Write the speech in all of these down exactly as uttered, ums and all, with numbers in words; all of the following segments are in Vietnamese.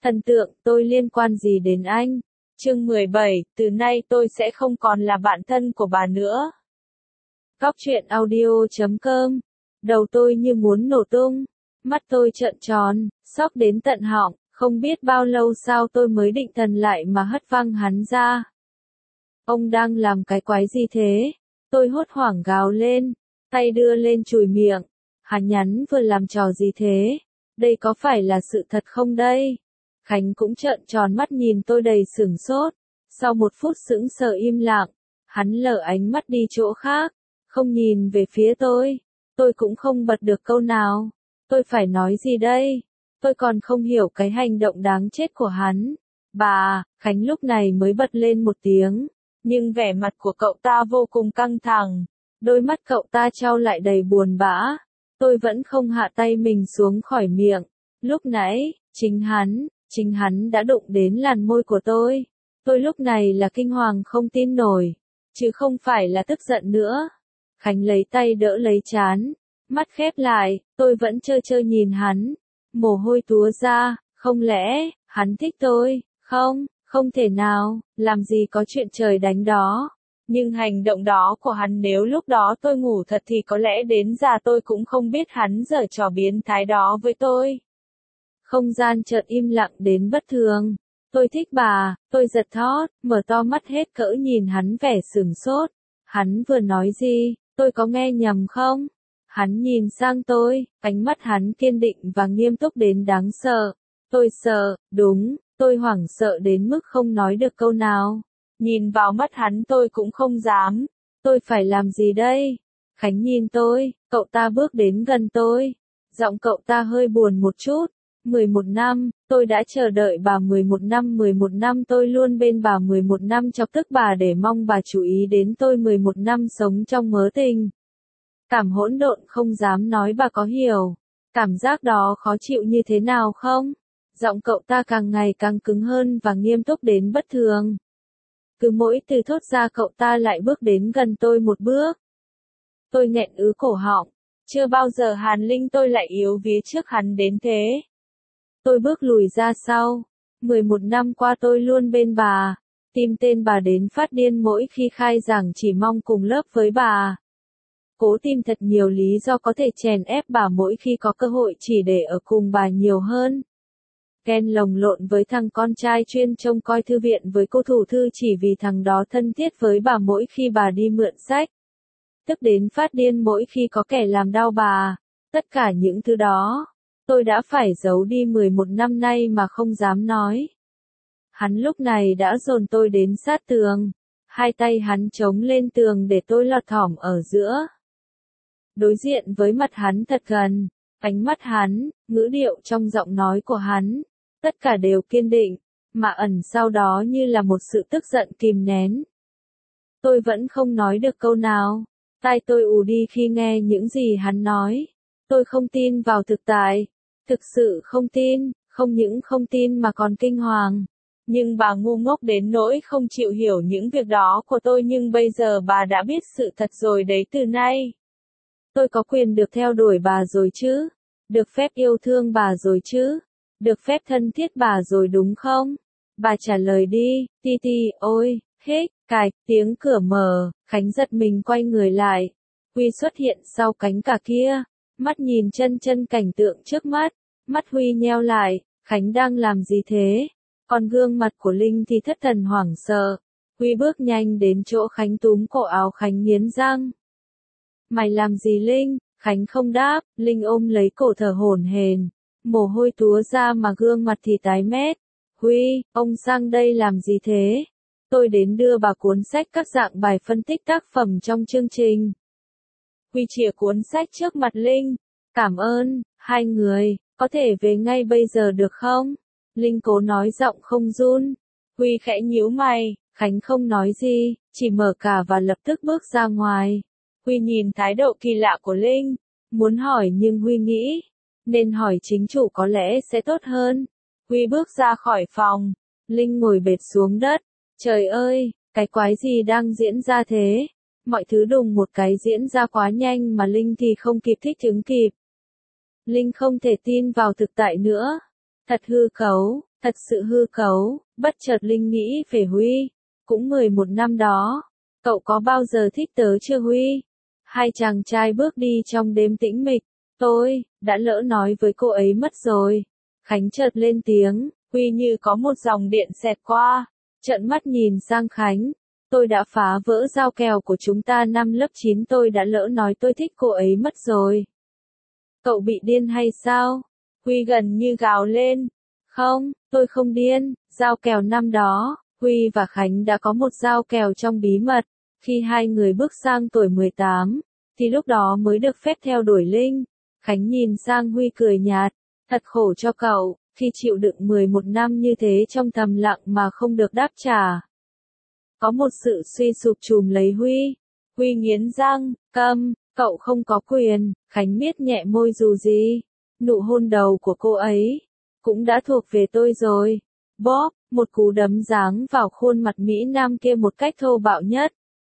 Thần tượng, tôi liên quan gì đến anh? Chương mười bảy, từ nay tôi sẽ không còn là bạn thân của bà nữa. Góc truyện audio chấm com. Đầu tôi như muốn nổ tung, mắt tôi trợn tròn, sốc đến tận họng, không biết bao lâu sau tôi mới định thần lại mà hất văng hắn ra. Ông đang làm cái quái gì thế? Tôi hốt hoảng gào lên, tay đưa lên chùi miệng. Hắn nhắn vừa làm trò gì thế? Đây có phải là sự thật không đây? Khánh cũng trợn tròn mắt nhìn tôi đầy sửng sốt. Sau một phút sững sờ im lặng, hắn lờ ánh mắt đi chỗ khác, không nhìn về phía tôi. Tôi cũng không bật được câu nào. Tôi phải nói gì đây? Tôi còn không hiểu cái hành động đáng chết của hắn. Bà, Khánh lúc này mới bật lên một tiếng, nhưng vẻ mặt của cậu ta vô cùng căng thẳng. Đôi mắt cậu ta trao lại đầy buồn bã. Tôi vẫn không hạ tay mình xuống khỏi miệng. Lúc nãy, chính hắn, chính hắn đã đụng đến làn môi của tôi. Tôi lúc này là kinh hoàng không tin nổi, chứ không phải là tức giận nữa. Khánh lấy tay đỡ lấy trán, mắt khép lại, tôi vẫn trơ trơ nhìn hắn. Mồ hôi túa ra, không lẽ, hắn thích tôi? Không, không thể nào, làm gì có chuyện trời đánh đó. Nhưng hành động đó của hắn nếu lúc đó tôi ngủ thật thì có lẽ đến già tôi cũng không biết hắn giở trò biến thái đó với tôi. Không gian chợt im lặng đến bất thường. Tôi thích bà, tôi giật thót, mở to mắt hết cỡ nhìn hắn vẻ sửng sốt. Hắn vừa nói gì, tôi có nghe nhầm không? Hắn nhìn sang tôi, ánh mắt hắn kiên định và nghiêm túc đến đáng sợ. Tôi sợ, đúng, tôi hoảng sợ đến mức không nói được câu nào. Nhìn vào mắt hắn tôi cũng không dám. Tôi phải làm gì đây? Khánh nhìn tôi, cậu ta bước đến gần tôi. Giọng cậu ta hơi buồn một chút. mười một năm, tôi đã chờ đợi bà mười một năm, mười một năm tôi luôn bên bà, mười một năm chọc tức bà để mong bà chú ý đến tôi, mười một năm sống trong mớ tình. Cảm hỗn độn không dám nói bà có hiểu. Cảm giác đó khó chịu như thế nào không? Giọng cậu ta càng ngày càng cứng hơn và nghiêm túc đến bất thường. Cứ mỗi từ thốt ra cậu ta lại bước đến gần tôi một bước. Tôi nghẹn ứ cổ họng. Chưa bao giờ Hàn Linh tôi lại yếu vía trước hắn đến thế. Tôi bước lùi ra sau. mười một năm qua tôi luôn bên bà. Tim tên bà đến phát điên mỗi khi khai giảng chỉ mong cùng lớp với bà. Cố tìm thật nhiều lý do có thể chèn ép bà mỗi khi có cơ hội chỉ để ở cùng bà nhiều hơn. Ken lồng lộn với thằng con trai chuyên trông coi thư viện với cô thủ thư chỉ vì thằng đó thân thiết với bà mỗi khi bà đi mượn sách. Tức đến phát điên mỗi khi có kẻ làm đau bà. Tất cả những thứ đó, tôi đã phải giấu đi mười một năm nay mà không dám nói. Hắn lúc này đã dồn tôi đến sát tường. Hai tay hắn chống lên tường để tôi lọt thỏm ở giữa. Đối diện với mặt hắn thật gần, ánh mắt hắn, ngữ điệu trong giọng nói của hắn, tất cả đều kiên định, mà ẩn sau đó như là một sự tức giận kìm nén. Tôi vẫn không nói được câu nào, tai tôi ù đi khi nghe những gì hắn nói. Tôi không tin vào thực tại, thực sự không tin, không những không tin mà còn kinh hoàng. Nhưng bà ngu ngốc đến nỗi không chịu hiểu những việc đó của tôi, nhưng bây giờ bà đã biết sự thật rồi đấy. Từ nay, tôi có quyền được theo đuổi bà rồi chứ? Được phép yêu thương bà rồi chứ? Được phép thân thiết bà rồi đúng không? Bà trả lời đi, Ti Ti, ôi, hếch, cạch, tiếng cửa mở, Khánh giật mình quay người lại. Huy xuất hiện sau cánh cả kia, mắt nhìn chân chân cảnh tượng trước mắt, mắt Huy nheo lại, Khánh đang làm gì thế? Còn gương mặt của Linh thì thất thần hoảng sợ. Huy bước nhanh đến chỗ Khánh túm cổ áo Khánh nghiến răng. Mày làm gì Linh? Khánh không đáp, Linh ôm lấy cổ thở hổn hển, mồ hôi túa ra mà gương mặt thì tái mét. Huy, ông sang đây làm gì thế? Tôi đến đưa bà cuốn sách các dạng bài phân tích tác phẩm trong chương trình. Huy chìa cuốn sách trước mặt Linh. Cảm ơn, hai người, có thể về ngay bây giờ được không? Linh cố nói giọng không run. Huy khẽ nhíu mày, Khánh không nói gì, chỉ mở cả và lập tức bước ra ngoài. Huy nhìn thái độ kỳ lạ của Linh, muốn hỏi nhưng Huy nghĩ, nên hỏi chính chủ có lẽ sẽ tốt hơn. Huy bước ra khỏi phòng, Linh ngồi bệt xuống đất. Trời ơi, cái quái gì đang diễn ra thế? Mọi thứ đùng một cái diễn ra quá nhanh mà Linh thì không kịp thích ứng kịp. Linh không thể tin vào thực tại nữa. Thật hư cấu, thật sự hư cấu, bất chợt Linh nghĩ về Huy. Cũng mười một năm đó, cậu có bao giờ thích tớ chưa Huy? Hai chàng trai bước đi trong đêm tĩnh mịch, tôi, đã lỡ nói với cô ấy mất rồi. Khánh chợt lên tiếng, Huy như có một dòng điện xẹt qua, trợn mắt nhìn sang Khánh. Tôi đã phá vỡ giao kèo của chúng ta năm lớp chín, tôi đã lỡ nói tôi thích cô ấy mất rồi. Cậu bị điên hay sao? Huy gần như gào lên. Không, tôi không điên, giao kèo năm đó, Huy và Khánh đã có một giao kèo trong bí mật. Khi hai người bước sang tuổi mười tám, thì lúc đó mới được phép theo đuổi Linh. Khánh nhìn sang Huy cười nhạt, thật khổ cho cậu, khi chịu đựng mười một năm như thế trong thầm lặng mà không được đáp trả. Có một sự suy sụp trùm lấy Huy. Huy nghiến răng, câm, cậu không có quyền. Khánh miết nhẹ môi dù gì. Nụ hôn đầu của cô ấy cũng đã thuộc về tôi rồi. Bóp, một cú đấm giáng vào khuôn mặt Mỹ Nam kia một cách thô bạo nhất.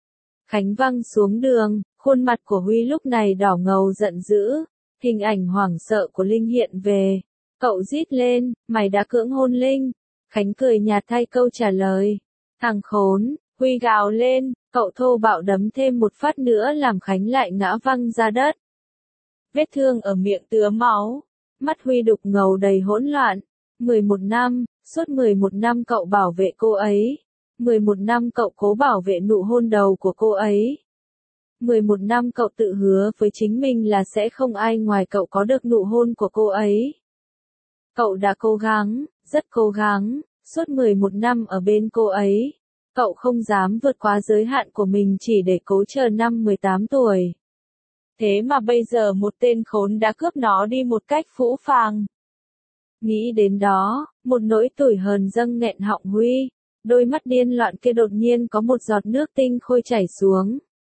Khánh văng xuống đường, khuôn mặt của Huy lúc này đỏ ngầu giận dữ. Hình ảnh hoảng sợ của Linh hiện về. Cậu rít lên, mày đã cưỡng hôn Linh. Khánh cười nhạt thay câu trả lời. Thằng khốn, Huy gào lên, cậu thô bạo đấm thêm một phát nữa làm Khánh lại ngã văng ra đất. Vết thương ở miệng tứa máu, mắt Huy đục ngầu đầy hỗn loạn. mười một năm, suốt mười một năm cậu bảo vệ cô ấy. mười một năm cậu cố bảo vệ nụ hôn đầu của cô ấy. mười một năm cậu tự hứa với chính mình là sẽ không ai ngoài cậu có được nụ hôn của cô ấy. Cậu đã cố gắng, rất cố gắng, suốt mười một năm ở bên cô ấy. Cậu không dám vượt quá giới hạn của mình chỉ để cố chờ năm mười tám tuổi. Thế mà bây giờ một tên khốn đã cướp nó đi một cách phũ phàng. Nghĩ đến đó, một nỗi tủi hờn dâng nghẹn họng Huy. Đôi mắt điên loạn kia đột nhiên có một giọt nước tinh khôi chảy xuống.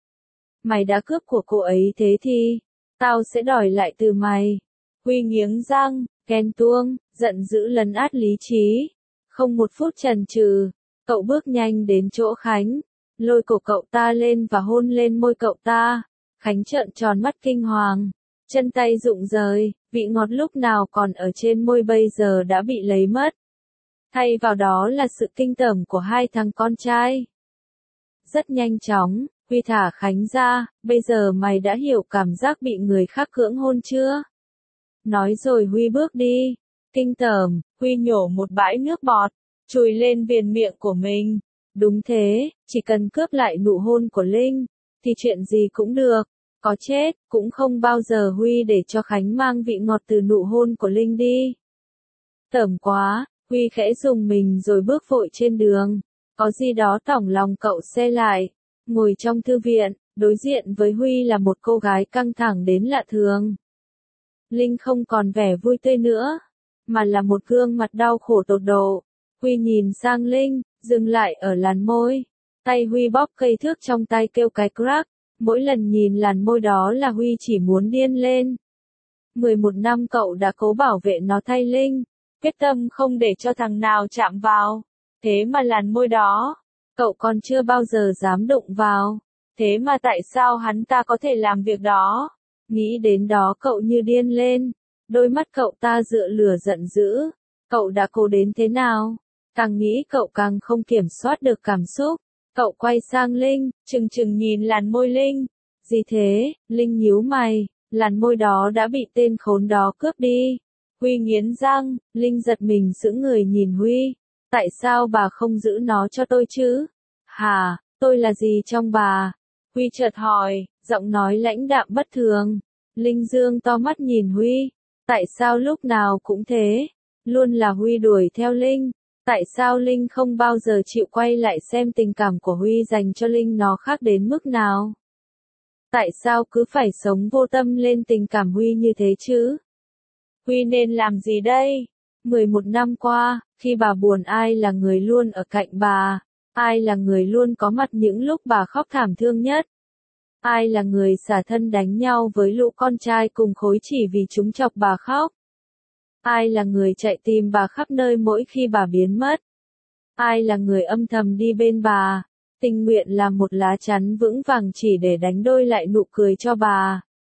Mày đã cướp của cô ấy thế thì, tao sẽ đòi lại từ mày. Huy nghiến răng, ghen tuông, giận dữ lấn át lý trí. Không một phút chần chừ, cậu bước nhanh đến chỗ Khánh, lôi cổ cậu ta lên và hôn lên môi cậu ta. Khánh trợn tròn mắt kinh hoàng, chân tay rụng rời, vị ngọt lúc nào còn ở trên môi bây giờ đã bị lấy mất. Thay vào đó là sự kinh tởm của hai thằng con trai. Rất nhanh chóng, Huy thả Khánh ra, bây giờ mày đã hiểu cảm giác bị người khác cưỡng hôn chưa? Nói rồi Huy bước đi. Kinh tởm, Huy nhổ một bãi nước bọt, chùi lên viền miệng của mình. Đúng thế, chỉ cần cướp lại nụ hôn của Linh, thì chuyện gì cũng được. Có chết, cũng không bao giờ Huy để cho Khánh mang vị ngọt từ nụ hôn của Linh đi. Tởm quá, Huy khẽ dùng mình rồi bước vội trên đường. Có gì đó tỏng lòng cậu xe lại. Ngồi trong thư viện, đối diện với Huy là một cô gái căng thẳng đến lạ thường. Linh không còn vẻ vui tươi nữa, mà là một gương mặt đau khổ tột độ. Huy nhìn sang Linh, dừng lại ở làn môi. Tay Huy bóp cây thước trong tay kêu cái crack. Mỗi lần nhìn làn môi đó là Huy chỉ muốn điên lên. mười một năm cậu đã cố bảo vệ nó thay Linh, quyết tâm không để cho thằng nào chạm vào. Thế mà làn môi đó, cậu còn chưa bao giờ dám đụng vào. Thế mà tại sao hắn ta có thể làm việc đó? Nghĩ đến đó cậu như điên lên. Đôi mắt cậu ta dựa lửa giận dữ. Cậu đã cố đến thế nào? Càng nghĩ cậu càng không kiểm soát được cảm xúc. Cậu quay sang Linh, chừng chừng nhìn làn môi Linh. Gì thế? Linh nhíu mày, làn môi đó đã bị tên khốn đó cướp đi. Huy nghiến răng, Linh giật mình sững người nhìn Huy. Tại sao bà không giữ nó cho tôi chứ? Hà, tôi là gì trong bà? Huy chợt hỏi, giọng nói lãnh đạm bất thường. Linh dương to mắt nhìn Huy. Tại sao lúc nào cũng thế? Luôn là Huy đuổi theo Linh. Tại sao Linh không bao giờ chịu quay lại xem tình cảm của Huy dành cho Linh nó khác đến mức nào? Tại sao cứ phải sống vô tâm lên tình cảm Huy như thế chứ? Huy nên làm gì đây? mười một năm qua, khi bà buồn ai là người luôn ở cạnh bà? Ai là người luôn có mặt những lúc bà khóc thảm thương nhất? Ai là người xả thân đánh nhau với lũ con trai cùng khối chỉ vì chúng chọc bà khóc? Ai là người chạy tìm bà khắp nơi mỗi khi bà biến mất? Ai là người âm thầm đi bên bà, tình nguyện làm một lá chắn vững vàng chỉ để đánh đôi lại nụ cười cho bà?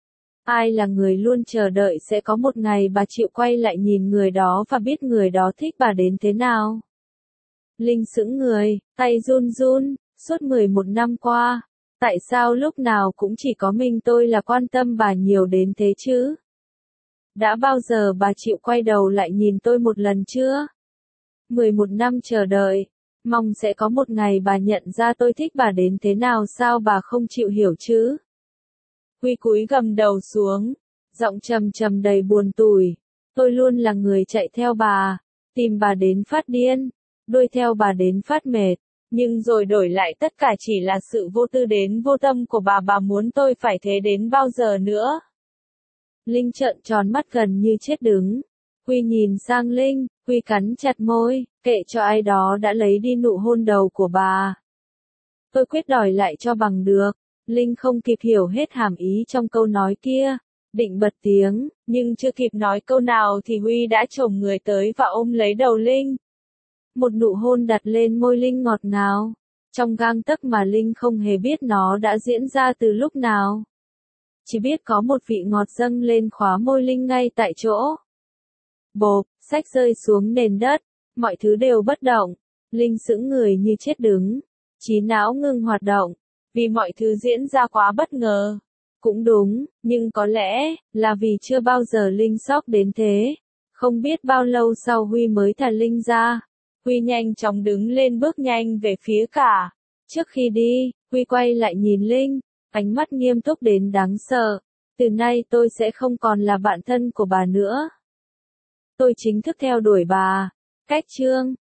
Ai là người luôn chờ đợi sẽ có một ngày bà chịu quay lại nhìn người đó và biết người đó thích bà đến thế nào? Linh sững người, tay run run, suốt mười một năm qua, tại sao lúc nào cũng chỉ có mình tôi là quan tâm bà nhiều đến thế chứ? Đã bao giờ bà chịu quay đầu lại nhìn tôi một lần chưa? mười một năm chờ đợi, mong sẽ có một ngày bà nhận ra tôi thích bà đến thế nào, sao bà không chịu hiểu chứ? Huy cúi gằm đầu xuống, giọng trầm trầm đầy buồn tủi. Tôi luôn là người chạy theo bà, tìm bà đến phát điên, đuổi theo bà đến phát mệt, nhưng rồi đổi lại tất cả chỉ là sự vô tư đến vô tâm của bà. Bà muốn tôi phải thế đến bao giờ nữa? Linh trợn tròn mắt gần như chết đứng. Huy nhìn sang Linh, Huy cắn chặt môi, kệ cho ai đó đã lấy đi nụ hôn đầu của bà. Tôi quyết đòi lại cho bằng được. Linh không kịp hiểu hết hàm ý trong câu nói kia, định bật tiếng, nhưng chưa kịp nói câu nào thì Huy đã chồm người tới và ôm lấy đầu Linh. Một nụ hôn đặt lên môi Linh ngọt ngào, trong gang tấc mà Linh không hề biết nó đã diễn ra từ lúc nào. Chỉ biết có một vị ngọt dâng lên khóa môi Linh ngay tại chỗ. Bộp, sách rơi xuống nền đất, mọi thứ đều bất động. Linh sững người như chết đứng, trí não ngừng hoạt động, vì mọi thứ diễn ra quá bất ngờ. Cũng đúng, nhưng có lẽ là vì chưa bao giờ Linh sốc đến thế. Không biết bao lâu sau Huy mới thả Linh ra. Huy nhanh chóng đứng lên bước nhanh về phía cả. Trước khi đi, Huy quay lại nhìn Linh, ánh mắt nghiêm túc đến đáng sợ. Từ nay tôi sẽ không còn là bạn thân của bà nữa. Tôi chính thức theo đuổi bà. Cách chương